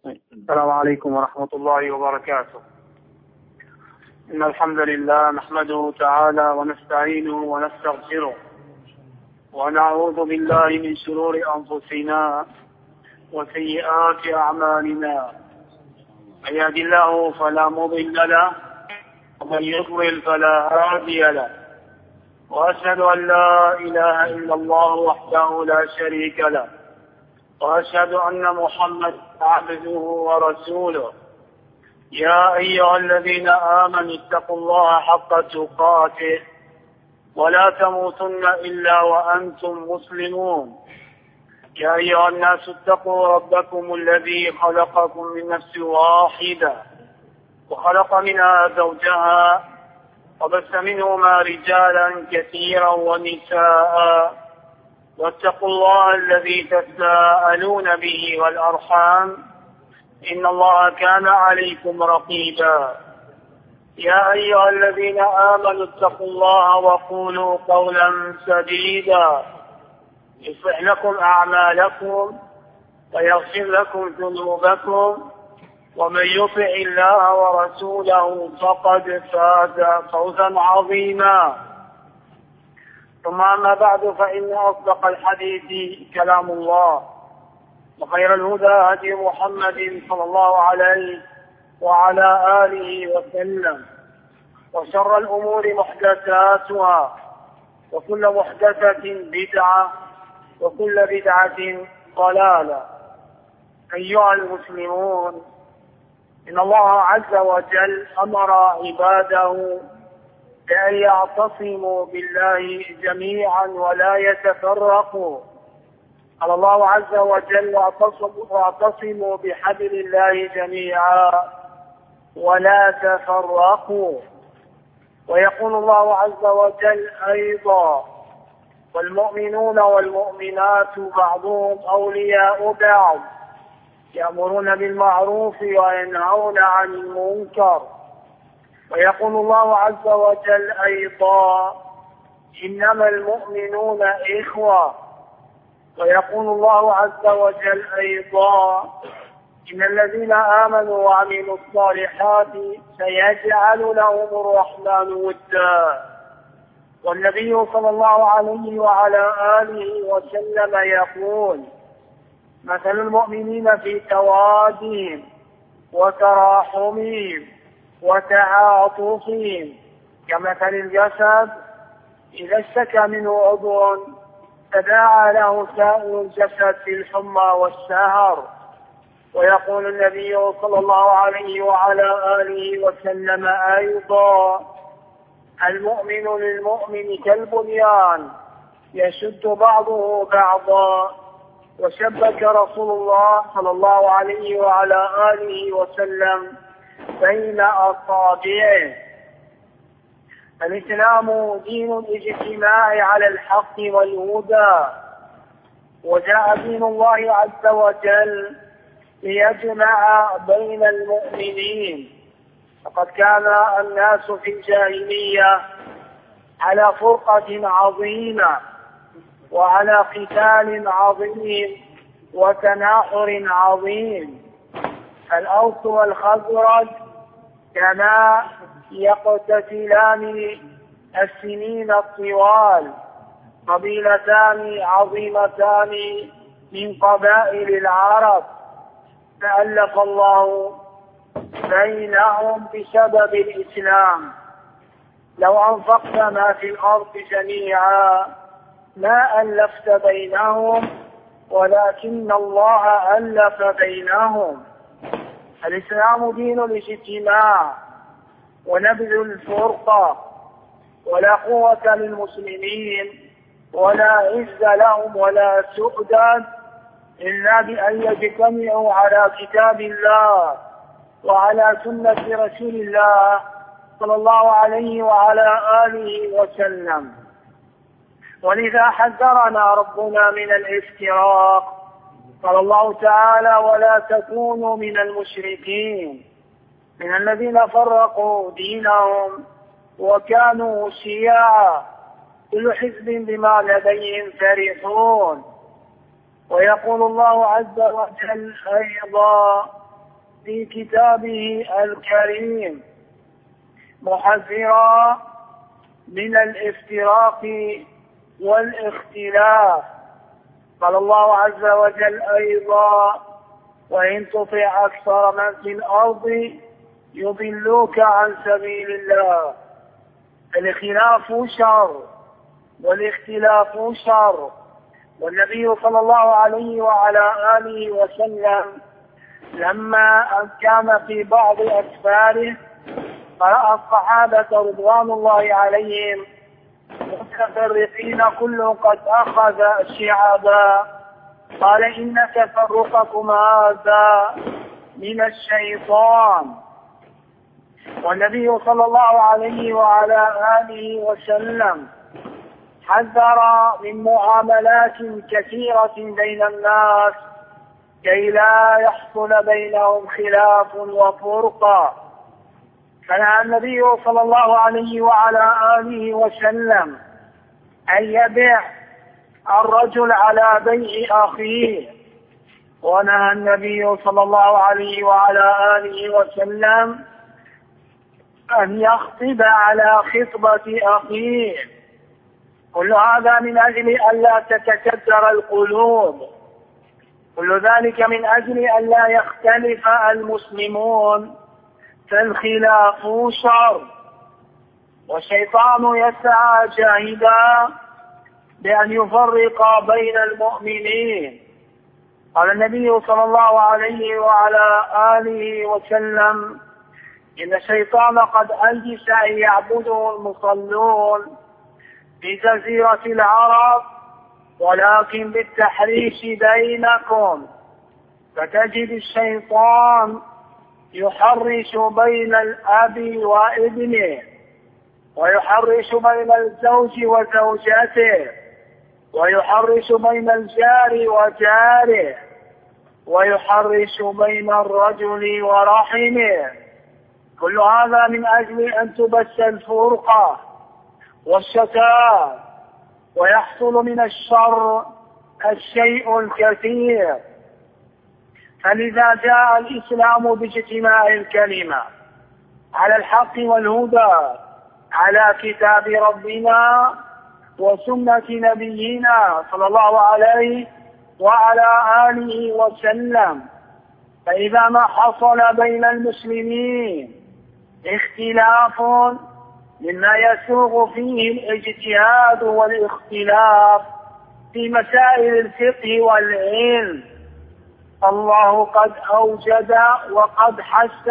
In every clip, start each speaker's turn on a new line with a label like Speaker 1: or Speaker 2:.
Speaker 1: السلام عليكم ورحمة الله وبركاته. إن الحمد لله نحمده تعالى ونستعينه ونستغفره ونعوذ بالله من شرور أنفسنا وسيئات أعمالنا. من يهد الله فلا مضل له ومن يضلل فلا هادي له، وأشهد أن لا إله إلا الله وحده لا شريك له، وأشهد أن محمدا عبده ورسوله. يا أيها الذين آمنوا اتقوا الله حق تقاته ولا تموتن إلا وأنتم مسلمون. يا أيها الناس اتقوا ربكم الذي خلقكم من نفس واحدة وخلق منها زوجها وبث منهما رجالا كثيرا ونساء، واتقوا الله الذي تساءلون به والأرحام إن الله كان عليكم رقيبا. يا أيها الذين آمنوا اتقوا الله وقولوا قولا سديدا يصلح لكم أعمالكم ويغفر لكم ذنوبكم، ومن يطع الله ورسوله فقد فاز فوزا عظيما. ثم أما بعد، فإن أصدق الحديث كلام الله، وخير الهدى هدي محمد صلى الله عليه وعلى آله وسلم، وشر الأمور محدثاتها، وكل محدثة بدعة، وكل بدعة ضلالة. أيها المسلمون، إن الله عز وجل أمر عباده بأن يعتصموا بالله جميعا ولا يتفرقوا. قال الله عز وجل: واعتصموا بحبل الله جميعا ولا تفرقوا. ويقول الله عز وجل أيضا: والمؤمنون والمؤمنات بعضهم أولياء بعض يأمرون بالمعروف وينهون عن المنكر. ويقول الله عز وجل أيضا: إنما المؤمنون إخوة. ويقول الله عز وجل أيضا: إن الذين آمنوا وعملوا الصالحات سيجعل لهم الرحمن ودا. والنبي صلى الله عليه وعلى آله وسلم يقول: مثل المؤمنين في توادهم وتراحمهم وتعاطفهم كمثل الجسد إذا اشتكى منه عضو تداعى له سائر الجسد في الحمى والسهر. ويقول النبي صلى الله عليه وعلى آله وسلم أيضا: المؤمن للمؤمن كالبنيان يشد بعضه بعضا. وشبك رسول الله صلى الله عليه وعلى آله وسلم بين أصابعه. الإسلام دين الاجتماع على الحق والهدى، وجاء دين الله عز وجل ليجمع بين المؤمنين. فقد كان الناس في الجاهلية على فرقة عظيمة وعلى قتال عظيم وتناحر عظيم. الأوس والخزرج كما يقتتلان السنين الطوال، قبيلتان عظيمتان من قبائل العرب، فألف الله بينهم بسبب الإسلام. لو أنفقت ما في الأرض جميعا ما ألفت بينهم ولكن الله ألف بينهم. الإسلام دين الاجتماع ونبذ الفرقة، ولا قوة للمسلمين ولا عز لهم ولا سؤدد إلا بأن يجتمعوا على كتاب الله وعلى سنة رسول الله صلى الله عليه وعلى آله وسلم. ولذا حذرنا ربنا من الافتراق. قال الله تعالى: ولا تكونوا من المشركين من الذين فرقوا دينهم وكانوا شيعا كل حزب بما لديهم فرحون. ويقول الله عز وجل أيضا: في كتابه الكريم محذرا من الافتراق والاختلاف. قال الله عز وجل أيضا: وإن تطع أكثر من في الأرض يضلوك عن سبيل الله. الخلاف شر والاختلاف شر، والنبي صلى الله عليه وعلى آله وسلم لما كان في بعض أسفاره قرأ الصحابة رضوان الله عليهم متفرقين كل قد أخذ شعابا قال: إن تفرقكم هذا من الشيطان. والنبي صلى الله عليه وعلى آله وسلم حذر من معاملات كثيرة بين الناس كي لا يحصل بينهم خلاف وفرقة. فنهى النبي صلى الله عليه وعلى آله وسلم أن يبيع الرجل على بيع أخيه، ونهى النبي صلى الله عليه وعلى آله وسلم أن يخطب على خطبة أخيه. كل هذا من أجل ألا تتكدر القلوب، كل ذلك من أجل ألا يختلف المسلمون، فالخلاف شر، والشيطان يسعى جاهدا بأن يفرق بين المؤمنين. قال النبي صلى الله عليه وعلى آله وسلم: إن الشيطان قد أيس أن يعبده المصلون في جزيرة العرب، ولكن بالتحريش بينكم. فتجد الشيطان يحرش بين الأب وابنه، ويحرش بين الزوج وزوجته، ويحرش بين الجار وجاره، ويحرش بين الرجل ورحمه. كل هذا من أجل أن تبث الفرقة والشتات، ويحصل من الشر الشيء الكثير. فلذا جاء الإسلام باجتماع الكلمة على الحق والهدى، على كتاب ربنا وسنة نبينا صلى الله عليه وعلى آله وسلم. فإذا ما حصل بين المسلمين اختلاف مما يسوغ فيه الاجتهاد والاختلاف في مسائل الفقه والعلم، الله قد أوجد وقد حث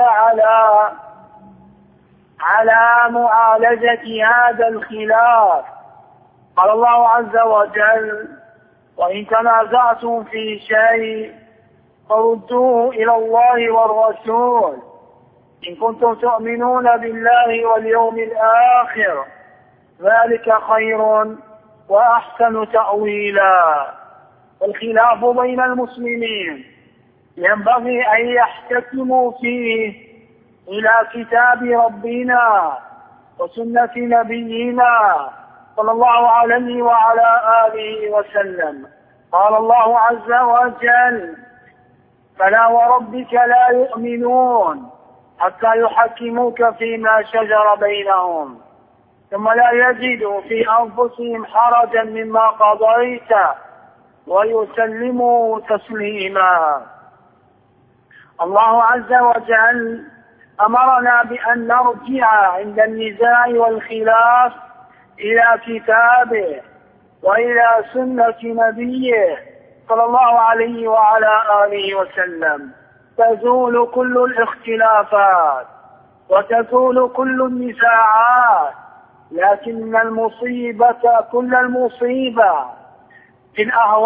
Speaker 1: على معالجة هذا الخلاف. قال الله عز وجل: وإن تنازعتم في شيء فردوه إلى الله والرسول إن كنتم تؤمنون بالله واليوم الآخر، ذلك خير وأحسن تأويلا. الخلاف بين المسلمين ينبغي أن يحتكموا فيه إلى كتاب ربنا وسنة نبينا صلى الله عليه وعلى آله وسلم. قال الله عز وجل: فلا وربك لا يؤمنون حتى يحكموك فيما شجر بينهم ثم لا يجدوا في أنفسهم حرجا مما قضيت ويسلموا تسليما. الله عز وجل أمرنا بأن نرجع عند النزاع والخلاف إلى كتابه وإلى سنة نبيه صلى الله عليه وعلى آله وسلم، تزول كل الاختلافات وتزول كل النزاعات. لكن كل المصيبة في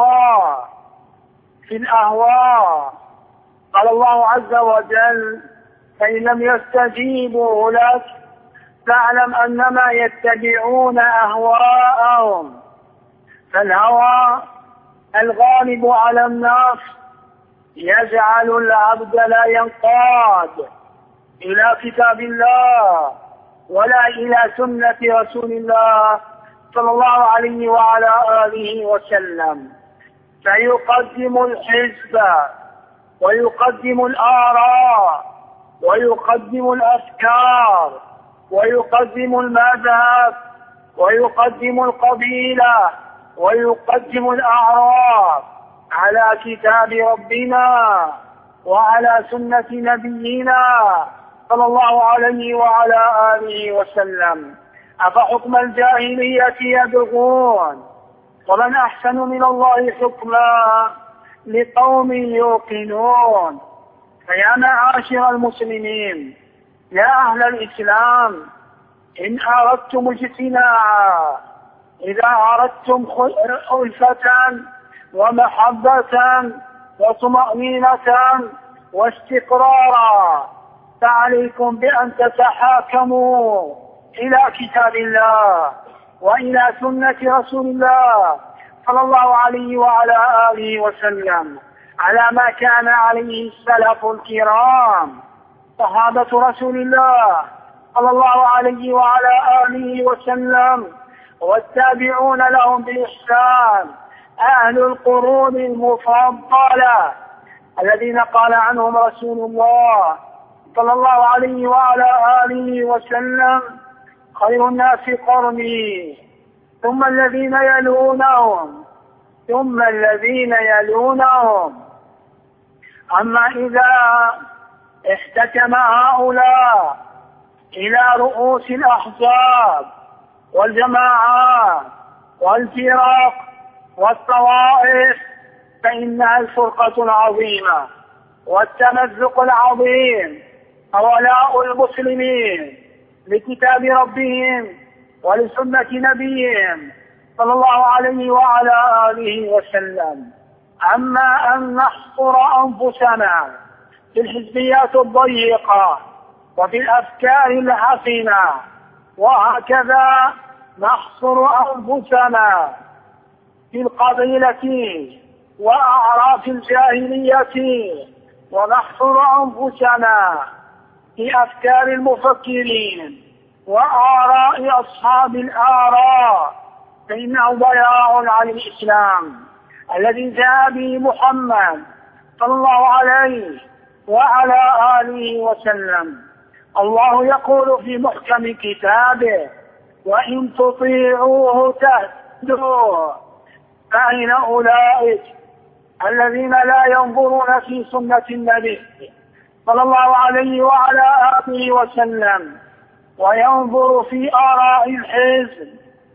Speaker 1: الأهواء. قال الله عز وجل: فإن لم يستجيبوا لك فاعلم أنما يتبعون أهواءهم. فالهوى الغالب على النفس يجعل العبد لا ينقاد إلى كتاب الله ولا إلى سنة رسول الله صلى الله عليه وعلى آله وسلم، فيقدم الحزب ويقدم الآراء ويقدم الأفكار ويقدم المذهب ويقدم القبيلة ويقدم الأعراف على كتاب ربنا وعلى سنة نبينا صلى الله عليه وعلى آله وسلم. أفحكم الجاهلية يبغون ومن أحسن من الله حكما لقوم يوقنون. فيا معاشر المسلمين، يا أهل الإسلام، إن أردتم اجتماعا، إذا أردتم ألفة ومحبة وطمأنينة واستقرارا، فعليكم بأن تتحاكموا إلى كتاب الله وإلى سنة رسول الله صلى الله عليه وعلى آله وسلم، على ما كان عليه السلف الكرام صحابة رسول الله صلى الله عليه وعلى آله وسلم، والتابعون لهم بإحسان، أهل القرون المفضلة الذين قال عنهم رسول الله صلى الله عليه وعلى آله وسلم: خير الناس قرني ثم الذين يلونهم ثم الذين يلونهم. أما إذا احتكم هؤلاء إلى رؤوس الأحزاب والجماعات والفرق والطوائف، فإنها الفرقة العظيمة والتمزق العظيم، وولاء المسلمين لكتاب ربهم ولسنة نبيهم صلى الله عليه وعلى آله وسلم. أما أن نحصر أنفسنا في الحزبيات الضيقة وفي الأفكار الحسنة، وهكذا نحصر أنفسنا في القبيلة وأعراف الجاهلية، ونحصر أنفسنا في أفكار المفكرين وآراء أصحاب الآراء، فإنه ضياع عن الإسلام الذي جاء به محمد صلى الله عليه وعلى آله وسلم. الله يقول في محكم كتابه: وإن تطيعوه تهتدوا. فأين أولئك الذين لا ينظرون في سنة النبي صلى الله عليه وعلى آله وسلم، وينظر في آراء الحزب،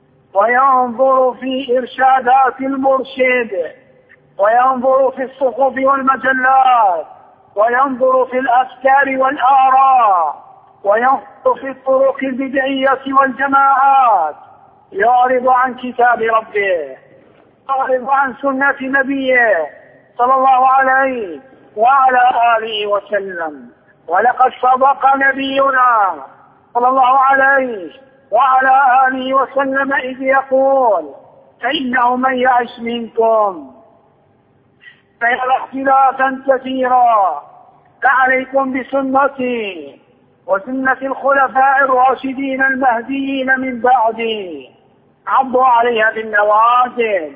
Speaker 1: وينظر في إرشادات المرشد، وينظر في الصحف والمجلات، وينظر في الأفكار والآراء، وينظر في الطرق البدعية والجماعات، يعرض عن كتاب ربه، يعرض عن سنة نبيه صلى الله عليه وعلى آله وسلم. ولقد صدق نبينا صلى الله عليه وعلى آله وسلم إذ يقول: فإنه من يعش منكم فيرى اختلافا كثيرا، فعليكم بسنتي وسنة الخلفاء الراشدين المهديين من بعدي، عضوا عليها بالنواجذ،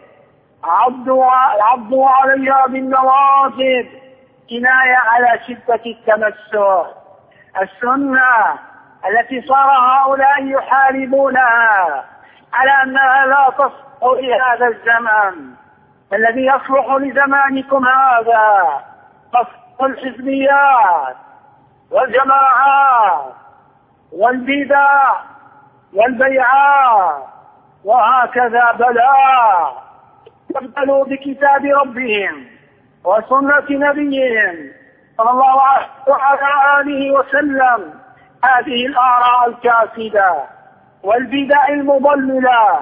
Speaker 1: عضوا عليها بالنواجذ، كناية على شدة التمسك. السنة التي صار هؤلاء يحاربونها على أنها لا تصلح لهذا الزمن، الذي يصلح لزمانكم هذا تصلح الحزبيات والجماعات والبدع والبيعات، وهكذا بلاء يقبلوا بكتاب ربهم وسنة نبيهم صلى الله عليه وعلى آله وسلم هذه الآراء الكاسدة والبدع المضللة،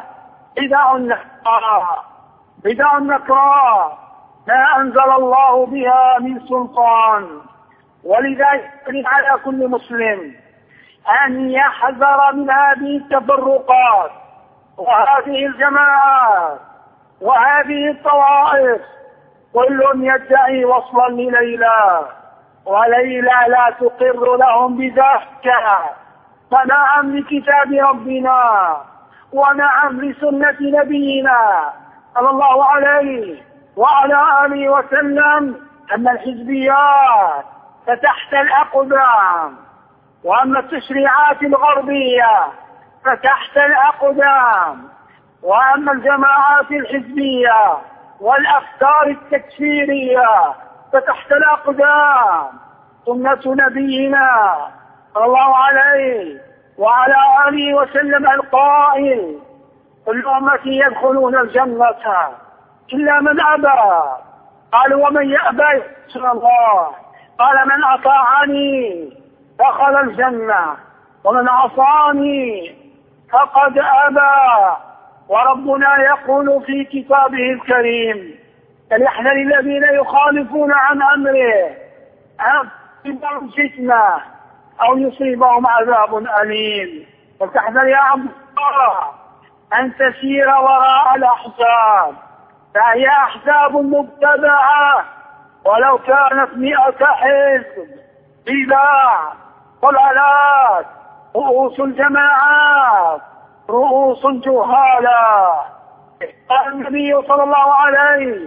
Speaker 1: بدع نكراء ما أنزل الله بها من سلطان. ولذلك على كل مسلم أن يحذر من هذه التفرقات وهذه الجماعات وهذه الطوائف، كل يدعي وصلا لليلى، وليلى لا تقر لهم بذلك. فنعم لكتاب ربنا ونعم لسنة نبينا صلى الله عليه وعلى آله وسلم، أما الحزبيات فتحت الأقدام، وأما التشريعات الغربية فتحت الأقدام، وأما الجماعات الحزبية والأفكار التكفيرية فتحت الأقدام. سنة نبينا صلى الله عليه وعلى آله وسلم القائل: كل أمتي يدخلون الجنة إلا من أبى. قالوا: ومن يأبى يا رسول الله؟ قال: من أطاعني دخل الجنة، ومن عصاني فقد أبى. وربنا يقول في كتابه الكريم: فليحذر الذين يخالفون عن أمره أن تصيبهم فتنة أو يصيبهم عذاب أليم. فلتحذر يا عبد الله أن تسير وراء الأحزاب، فهي أحزاب مبتدعة، ولو كانت 100 حزب بدع ضلالات، رؤوس الجماعات رؤوس جهالا. قال النبي صلى الله عليه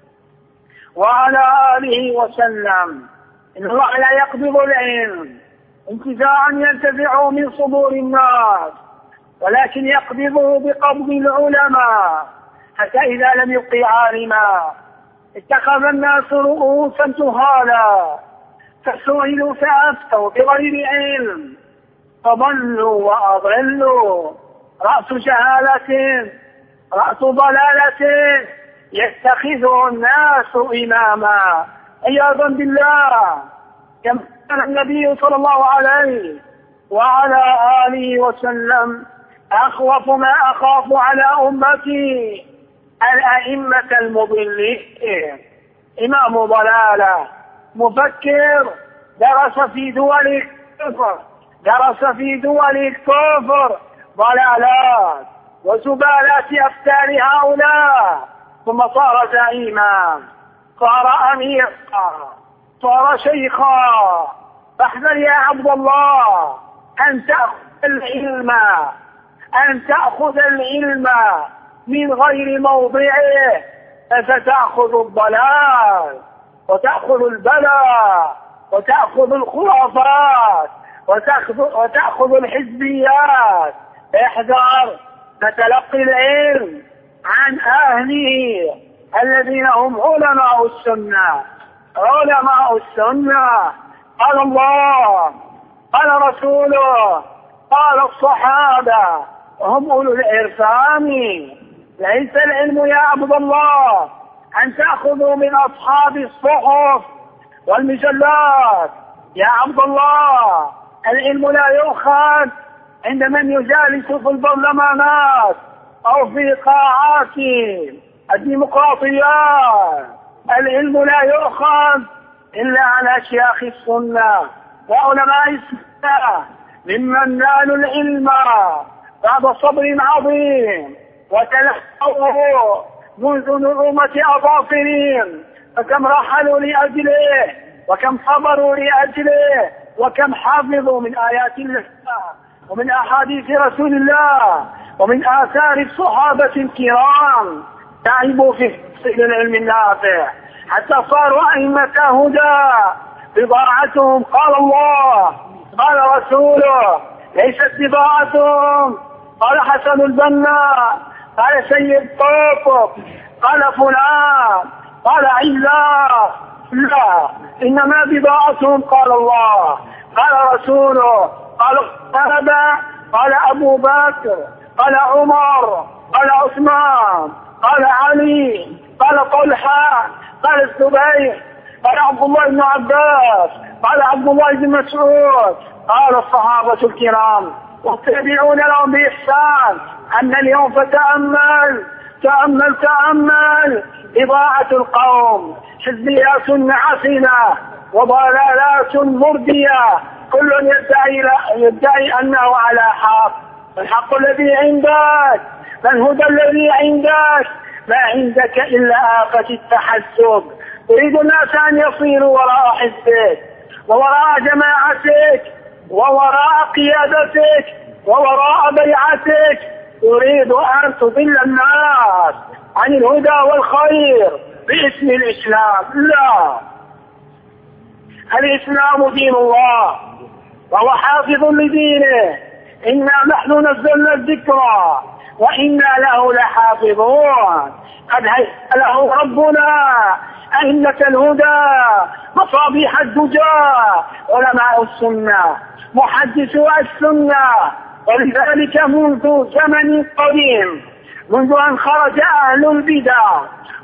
Speaker 1: وعلى آله وسلم: إن الله لا يقبض العلم انتزاعا ينتزعه من صدور الناس، ولكن يقبضه بقبض العلماء، حتى إذا لم يبق عالما اتخذ الناس رؤوسا جهالا، فسئلوا فأفتوا بغير علم فضلوا وأضلوا. رأس جهالة رأس ضلالة يتخذه الناس إماما عياذا بالله. كما كان النبي صلى الله عليه وعلى آله وسلم: أخوف ما أخاف على أمتي الأئمة المضلين. إمام ضلالة مفكر درس في دول الكفر ضلالات وزبالات أفكار هؤلاء، ثم صار زعيما، صار أميرا، صار شيخا. فاحذر يا عبد الله أن تأخذ العلم من غير موضعه، فستأخذ الضلال وتأخذ البلاء وتأخذ الخرافات وتأخذ الحزبيات. احذر فتلقي العلم عن أهله الذين هم علماء السنة. قال الله، قال رسوله، قال الصحابة، هم أولو العرفان. ليس العلم يا عبد الله أن تأخذوا من أصحاب الصحف والمجلات. يا عبد الله العلم لا يؤخذ عند من يجالس في البرلمانات أو في قاعات الديمقراطيات. العلم لا يؤخذ إلا على أشياخ السنة وعلماء السنة ممن نالوا العلم بعد صبر عظيم وتلقوه منذ نعومة أظافرهم، فكم رحلوا لأجله وكم صبروا لأجله وكم حفظوا من آيات الله ومن أحاديث رسول الله ومن آثار الصحابة الكرام. تعبوا في تحصيل العلم النافع حتى صاروا أئمة هدى. بضاعتهم قال الله، قال رسوله، ليست بضاعتهم. قال حسن البنا، قال سيد قطب، قال فلان، قال عزاز. لا، إنما بضاعتهم قال الله، قال رسوله، قال الصحابة، قال أبو بكر، قال عمر، قال عثمان، قال علي، قال طلحة، قال الزبير، قال عبد الله بن عباس، قال عبد الله بن مسعود، قال الصحابة الكرام والتابعون لهم بإحسان. أما اليوم فتأمل إضاعة القوم، حزبيات عفنة وضلالات مردية، كل يدعي أنه على حق. الحق الذي عندك، فالهدى الذي عندك، ما عندك إلا آفة التحسب. تريد الناس أن يصيروا وراء حزبك ووراء جماعتك ووراء قيادتك ووراء بيعتك. تريد أن تضل الناس عن الهدى والخير باسم الإسلام. لا، الإسلام دين الله وهو حافظ لدينه. إنا نحن نزلنا الذكر وإنا له لحافظون. قد هيأ له ربنا أئمة الهدى مصابيح الدجى علماء السنة محدثو السنة. ولذلك منذ زمن قديم، منذ أن خرج أهل البدع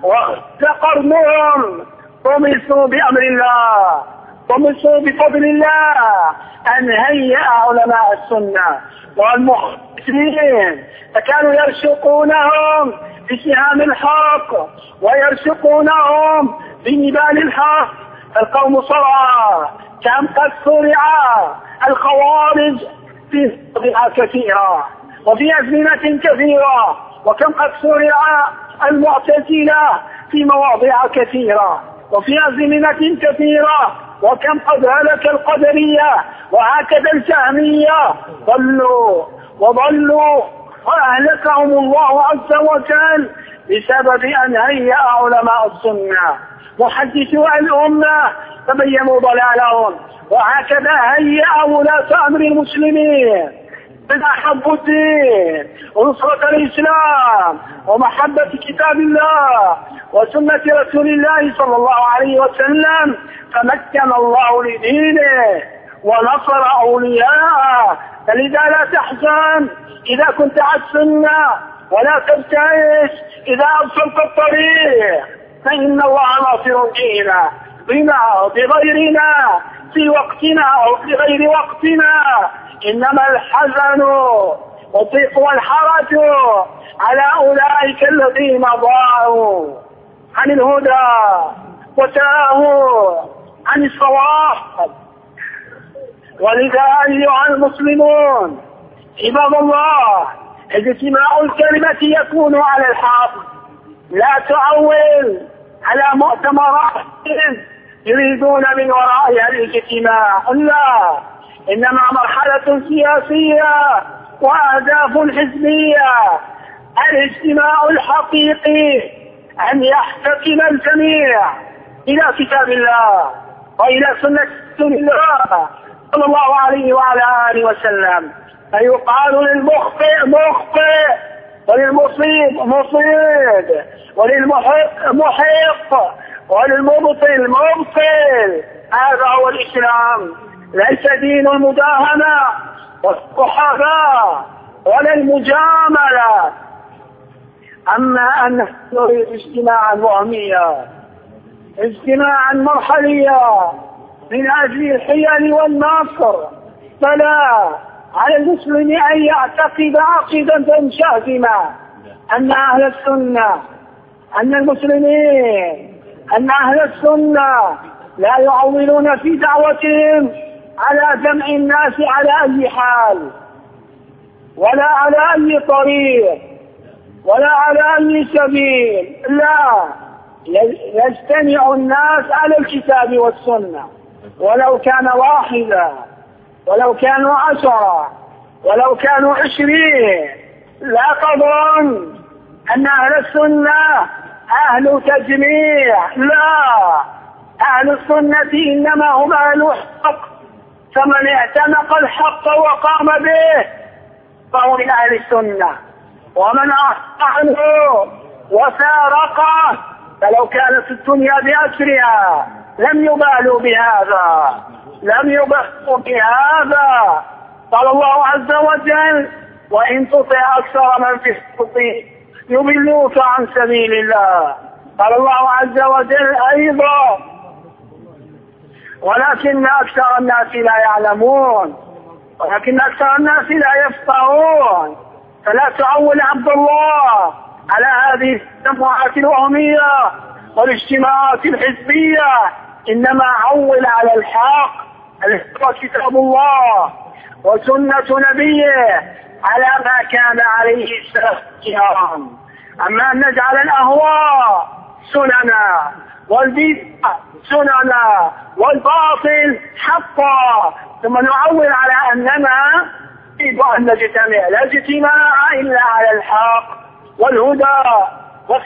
Speaker 1: وقرنهم، طمسوا بأمر الله، طمسوا بفضل الله أن هيأ علماء السنة والمحدثين، فكانوا يرشقونهم بسهام الحق ويرشقونهم بنبال الحق. القوم صرعى كم قد صرع الخوارج في مواضع كثيرة وفي أزمنة كثيرة، وكم قد صرع المعتزلة في مواضع كثيرة وفي أزمنة كثيرة، وكم قد هلك القدرية وهكذا الجهمية ضلوا وضلوا وأهلكهم الله عز وجل بسبب أن هيأ علماء السنة محدثو الأمة تبينوا ضلالهم. وهكذا هيأ ولاة أمر المسلمين بمحبة الدين ونصرة الإسلام ومحبة كتاب الله وسنة رسول الله صلى الله عليه وسلم، فمكن الله لدينه ونصر أولياءه. فلذا لا تحزن إذا كنت على السنة، ولا تبتئس إذا أبصرت الطريق، فإن الله ناصر دينه بنا بغيرنا في وقتنا أو في غير وقتنا. إنما الحزن والضيق والحرج على أولئك الذين ضاعوا عن الهدى وتاهوا عن الصواب. ولذا أيها المسلمون عباد الله، اجتماع الكلمة يكون على الحق، لا تعول على مؤتمرات يريدون من ورائها الاجتماع، لا، إنما مرحلة سياسية وأهداف حزبية. الاجتماع الحقيقي أن يحتكم الجميع إلى كتاب الله وإلى سنة رسول الله صلى الله عليه وعلى آله وسلم، فيقال للمخطئ مخطئ وللمصيب مصيب وللمحق محق وللمبطل مبطل. هذا هو الإسلام، ليس دين المداهنة والصحابة ولا المجاملة. أما أن نريد اجتماعا وهميا، اجتماعا مرحليا من أجل الحيل والنصر، فلا على المسلم أن يعتقد عقيدة شاذمة أن أهل السنة، أن المسلمين، أن أهل السنة لا يعولون في دعوتهم على جمع الناس على أي حال ولا على أي طريق ولا على أي سبيل، لا، يجتمع الناس على الكتاب والسنة، ولو كان واحدا ولو كانوا 10 ولو كانوا 20. لا تظن أن أهل السنة أهل تجميع، لا، أهل السنة إنما هم أهل حق، فمن اعتنق الحق وقام به فهو من أهل السنة، ومن عنه وفارقه فلو كانت الدنيا بأسرها لم يبالوا بهذا، لم يبالوا بهذا. قال الله عز وجل: وإن تطع أكثر من في الأرض يضلوك عن سبيل الله. قال الله عز وجل أيضا: ولكن أكثر الناس لا يعلمون، ولكن أكثر الناس لا يفقهون. فلا تعول عبد الله على هذه الجماعات الوهمية والاجتماعات الحزبية، إنما عول على الحق الذي هو كتاب الله وسنة نبيه على ما كان عليه السلف الكرام. أما أن نجعل الأهواء سننا والبدع سننا والباطل حقا، ثم نعول على أننا يجب أن نجتمع، لا اجتماع إلا على الحق والهدى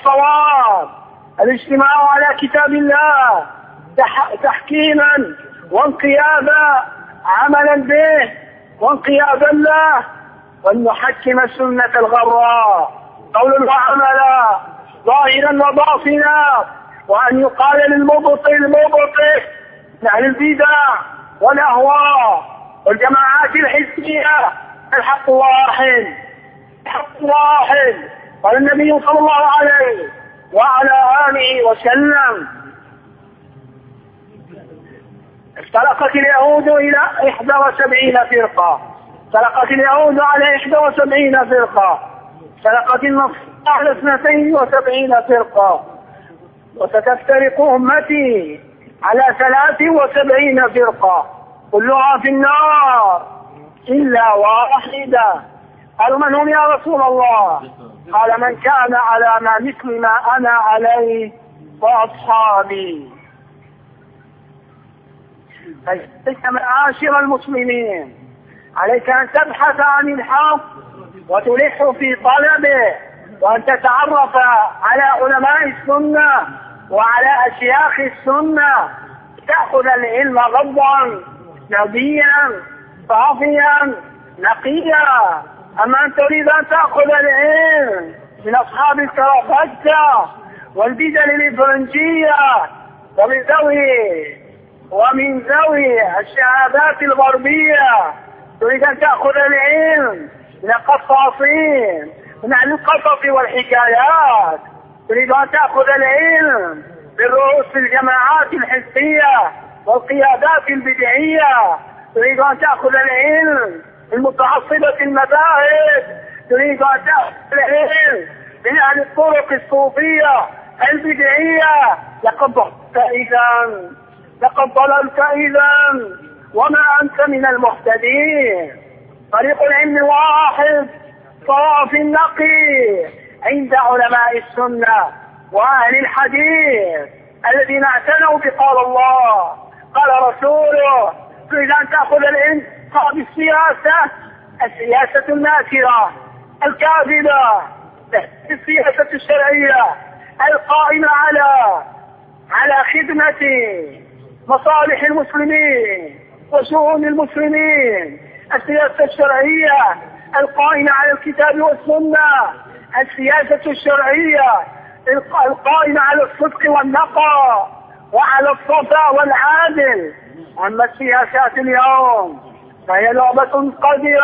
Speaker 1: والصواب، الاجتماع على كتاب الله تحكيما وانقيادا عملا به وانقيادا له، وأن نحكم السنة الغراء قولا وعملا ظاهرا وباطنا، وأن يقال للمبطل مبطل من أهل البدع والأهواء والجماعات الحزبية الحق واحد، الحق واحد. قال النبي صلى الله عليه وعلى آله وسلم: افترقت اليهود إلى 71 فرقة، افترقت اليهود على 71 فرقة، افترقت النصارى على 72 فرقة، وستفترق أمتي على 73 فرقة كلها في النار إلا واحدة. قالوا: من هم يا رسول الله؟ قال: من كان على ما مثل ما أنا عليه وأصحابي. فإنك معاشر المسلمين عليك أن تبحث عن الحق وتلح في طلبه، وأن تتعرف على علماء السنة وعلى أشياخ السنة، تأخذ العلم غضا نبيا صافيا نقيا. أما أن تريد أن تأخذ العلم من أصحاب الكرافتة والبدل الإفرنجية ومن ذوي الشهادات الغربية، تريد أن تأخذ العلم من القصاصين من أهل القصص والحكايات، تريد أن تأخذ العلم من رؤوس الجماعات الحزبية والقيادات البدعية، تريد أن تأخذ العلم المتعصبة المذاهب، تريد أن تأخذ العلم من أهل الطرق الصوفية البدعية. لقد ضللت إذا وما أنت من المهتدين. طريق العلم واحد صواف النقي عند علماء السنة وأهل الحديث الذين اعتنوا بقال الله قال رسوله. تريد أن تأخذ العلم السياسة الناكرة الكاذبة، السياسة الشرعية القائمة على خدمة مصالح المسلمين وشؤون المسلمين، السياسة الشرعية القائمة على الكتاب والسنة، السياسة الشرعية القائمة على الصدق والنقاء وعلى الصفاء والعادل. أما السياسات اليوم فهي لعبة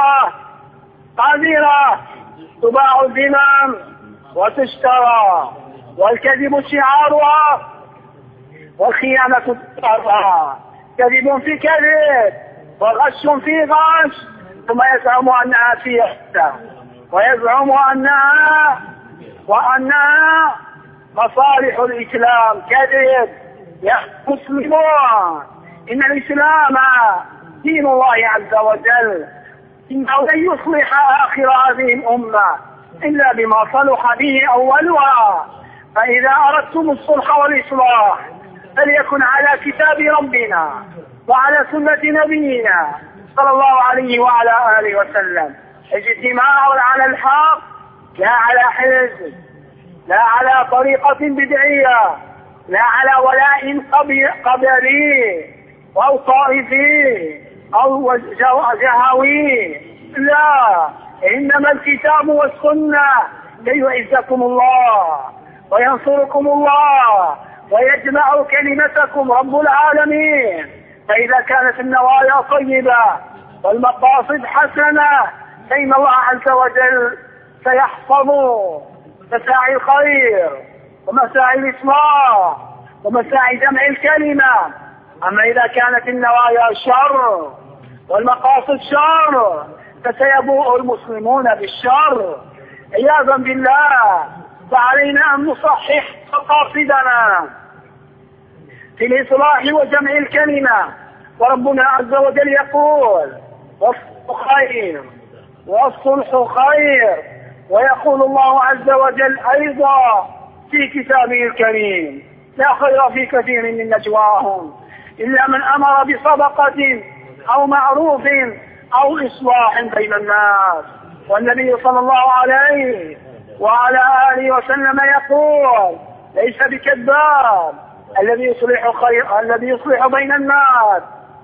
Speaker 1: قذرة تباع الذمم وتشترى، والكذب شعارها والخيانة تبعها، كذب في كذب وغش في غش، ثم يزعم أنها سياسة ويزعم وأنها مصالح الإسلام. كذب يا مسلمون، إن الإسلام دين الله عز وجل، إنه لن يصلح آخر هذه الأمة إلا بما صلح به أولها. فإذا أردتم الصلح والإصلاح فليكن على كتاب ربنا وعلى سنة نبينا صلى الله عليه وعلى آله وسلم، اجتماع على الحق لا على حزب، لا على طريقة بدعية، لا على ولاء قبلي أو طائفي أو جهوي، لا، إنما الكتاب والسنة ليعزكم الله وينصركم الله ويجمع كلمتكم رب العالمين. فإذا كانت النوايا طيبة والمقاصد حسنة فإن الله عز وجل سيحفظ مساعي الخير ومساعي الإصلاح ومساعي جمع الكلمة. أما إذا كانت النوايا شر والمقاصد شر فسيبوء المسلمون بالشر عياذا بالله. فعلينا أن نصحح مقاصدنا في الإصلاح وجمع الكلمة. وربنا عز وجل يقول: والصلح خير والصلح خير. ويقول الله عز وجل أيضا في كتابه الكريم: لا خير في كثير من نجواهم إلا من أمر بصدقة أو معروف أو إصلاح بين الناس. والنبي صلى الله عليه وعلى آله وسلم يقول: ليس بكذاب الذي يصلح بين الناس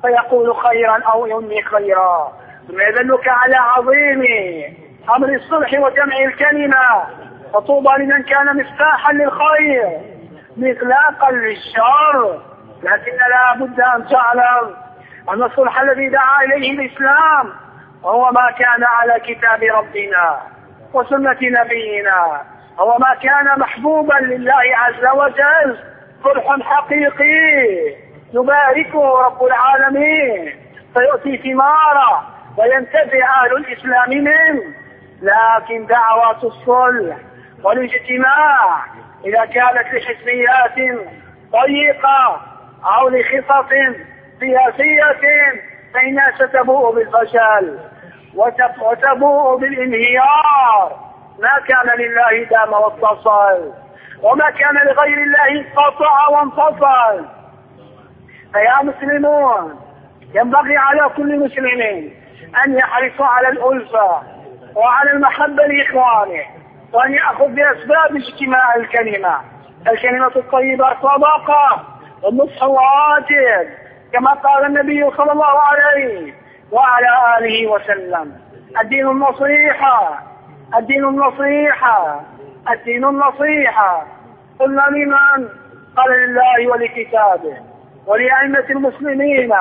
Speaker 1: فيقول خيرا أو ينمي خيرا، ثم يدلك على عظيم أمر الصلح وجمع الكلمة. فطوبى لمن كان مفتاحا للخير مغلاقا للشر. لكن لا بد أن تعلم أن الصلح الذي دعا إليه الإسلام هو ما كان على كتاب ربنا وسنة نبينا، هو ما كان محبوبا لله عز وجل، صلح حقيقي يباركه رب العالمين فيؤتي ثماره وينتفع أهل الإسلام منه. لكن دعوات الصلح والاجتماع إذا كانت لحزبيات ضيقة أو لخطط سياسية فإنها ستبوء بالفشل وتبوء بالانهيار. ما كان لله دام واتصل، وما كان لغير الله انقطع وانفصل. فيا مسلمون، ينبغي على كل مسلم أن يحرص على الألفة وعلى المحبة لإخوانه، وأن يأخذ بأسباب اجتماع الكلمة الطيبة صدقة، والنصح واجب كما قال النبي صلى الله عليه وعلى آله وسلم: الدين النصيحة، الدين النصيحة، الدين النصيحة. قلنا لمن؟ قال لله ولكتابه ولأئمة المسلمين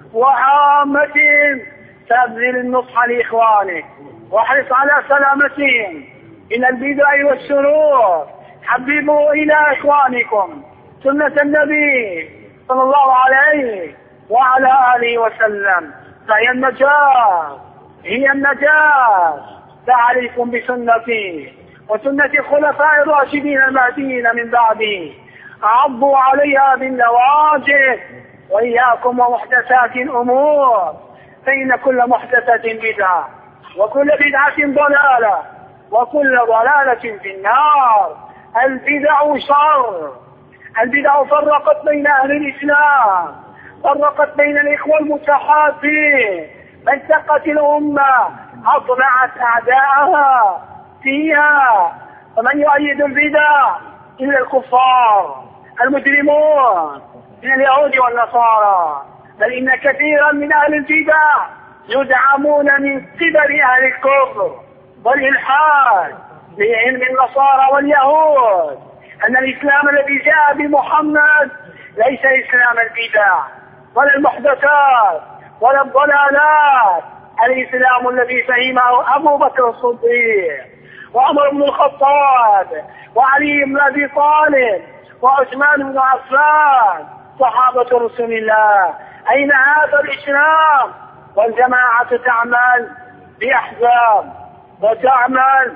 Speaker 1: وعامتهم. فابذل النصح لإخوانك واحرص على سلامتهم من البدع والشرور. حببوا إلى إخوانكم سنة النبي صلى الله عليه وعلى آله وسلم، فهي النجاة، هي النجاة. فعليكم بسنتي وسنة الخلفاء الراشدين المهديين من بعدي، عضوا عليها بالنواجذ، وإياكم ومحدثات الأمور، فإن كل محدثة بدعة وكل بدعة ضلالة وكل ضلالة في النار. البدع شر، البدع فرقت بين أهل الإسلام، فرقت بين الإخوة المتحابين، فالتقت الأمة، أطلعت أعداءها فيها. فمن يؤيد البدع إلا الكفار المجرمون من اليهود والنصارى، بل إن كثيرا من أهل البدع يدعمون من قبل أهل الكفر والإلحاد لعلم النصارى واليهود أن الإسلام الذي جاء بمحمد ليس إسلام البدع ولا المحدثات ولا الضلالات. الإسلام الذي فهمه أبو بكر الصديق وعمر بن الخطاب وعلي بن أبي طالب وعثمان بن عفان صحابة رسول الله. أين هذا الإسلام؟ والجماعة تعمل بأحزاب وتعمل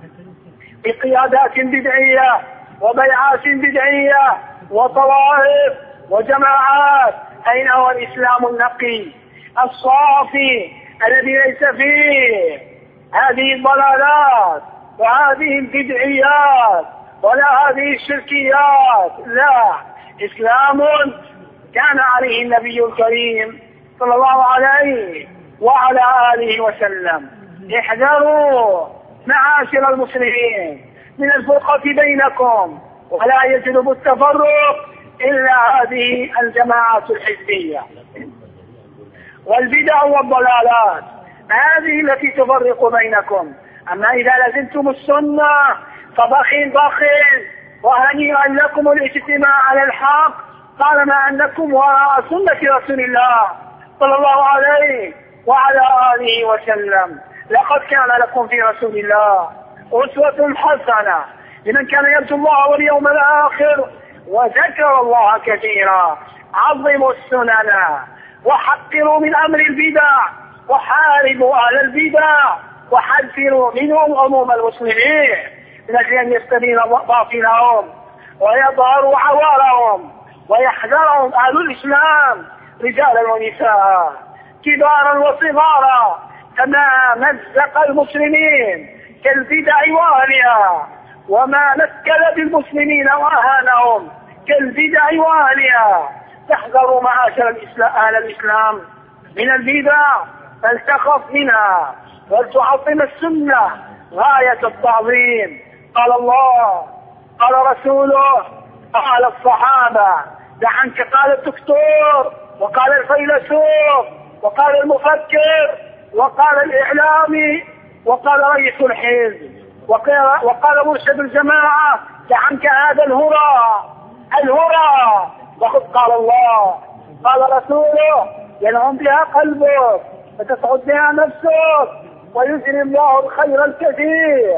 Speaker 1: بقيادات بدعية وبيعات بدعية وطوائف وجماعات. أين هو الإسلام النقي الصافي الذي ليس فيه هذه الضلالات وهذه البدعيات ولا هذه الشركيات؟ لا، إسلام كان عليه النبي الكريم صلى الله عليه وعلى آله وسلم. احذروا معاشر المسلمين من الفرقة بينكم، ولا يجلب التفرق إلا هذه الجماعات الحزبية والبدع والضلالات، هذه التي تفرق بينكم. أما إذا لزمتم السنة فبخين وهنيئا لكم الاجتماع على الحق، طالما أنكم وراء سنة رسول الله صلى الله عليه وعلى آله وسلم. لقد كان لكم في رسول الله أسوة حسنة لمن كان يرجو الله واليوم الآخر وذكر الله كثيرا. عظموا السنن وحقروا من أمر البدع وحاربوا أهل البدع وحذروا منهم عموم المسلمين من أجل أن يستبين باطلهم ويظهروا عوارهم ويحذرهم أهل الإسلام رجالا ونساء كبارا وصغارا كما مزق المسلمين كالبدع وأهلها وما نكل بالمسلمين وأهانهم كالبدع وأهلها. تحذروا معاشر أهل الإسلام من البدع فلتخف منها ولتعظم السنة غاية التعظيم. قال الله، قال رسوله، قال الصحابة. دع عنك قال الدكتور وقال الفيلسوف، وقال المفكر، وقال الإعلامي، وقال رئيس الحزب، وقال مرشد الجماعة: دعنك هذا الهراء، وقد قال الله، قال رسوله: ينعم بها قلبك فتسعد بها نفسك ويجري الله الخير الكثير.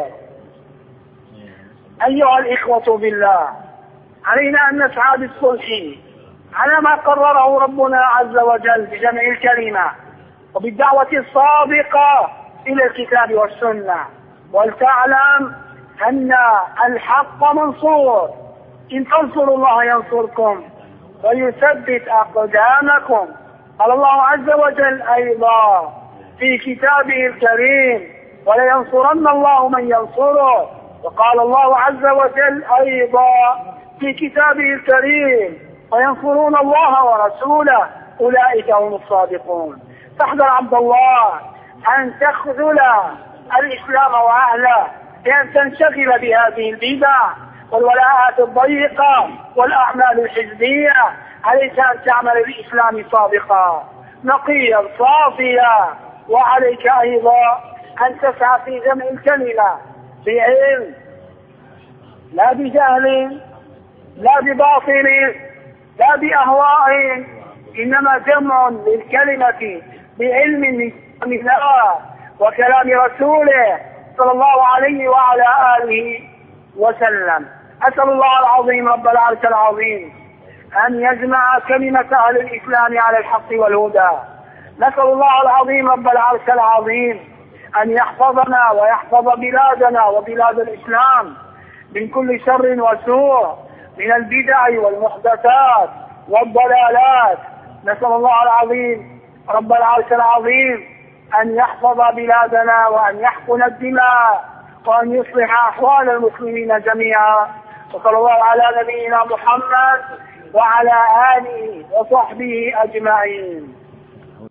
Speaker 1: أيها الإخوة بالله، علينا أن نسعى بالصلح على ما قرره ربنا عز وجل بجمع الكلمة وبالدعوة الصادقة إلى الكتاب والسنة، ولتعلم أن الحق منصور، إن تنصروا الله ينصركم ويثبت أقدامكم. قال الله عز وجل أيضا في كتابه الكريم: ولينصرن الله من ينصره. وقال الله عز وجل أيضا في كتابه الكريم: وينصرون الله ورسوله أولئك هم الصادقون. فاحذر عبد الله أن تخذل الإسلام وأهله بأن تنشغل بهذه البدع والولاءات الضيقة والأعمال الحزبية. عليك أن تعمل الإسلام صادقا نقيا صافيا، وعليك أيضا أن تسعى في جمع الكلمة بعلم، لا بجهل، لا بباطل، لا بأهواء، إنما جمع للكلمة بعلم من الله وكلام رسوله صلى الله عليه وعلى آله وسلم. أسأل الله العظيم رب العرش العظيم أن يجمع كلمة أهل الإسلام على الحق والهدى. نسأل الله العظيم رب العرش العظيم أن يحفظنا ويحفظ بلادنا وبلاد الإسلام من كل شر وسوء، من البدع والمحدثات والضلالات. نسأل الله العظيم رب العرش العظيم أن يحفظ بلادنا وأن يحقن الدماء وأن يصلح أحوال المسلمين جميعا. وصلى الله على نبينا محمد وعلى آله وصحبه أجمعين.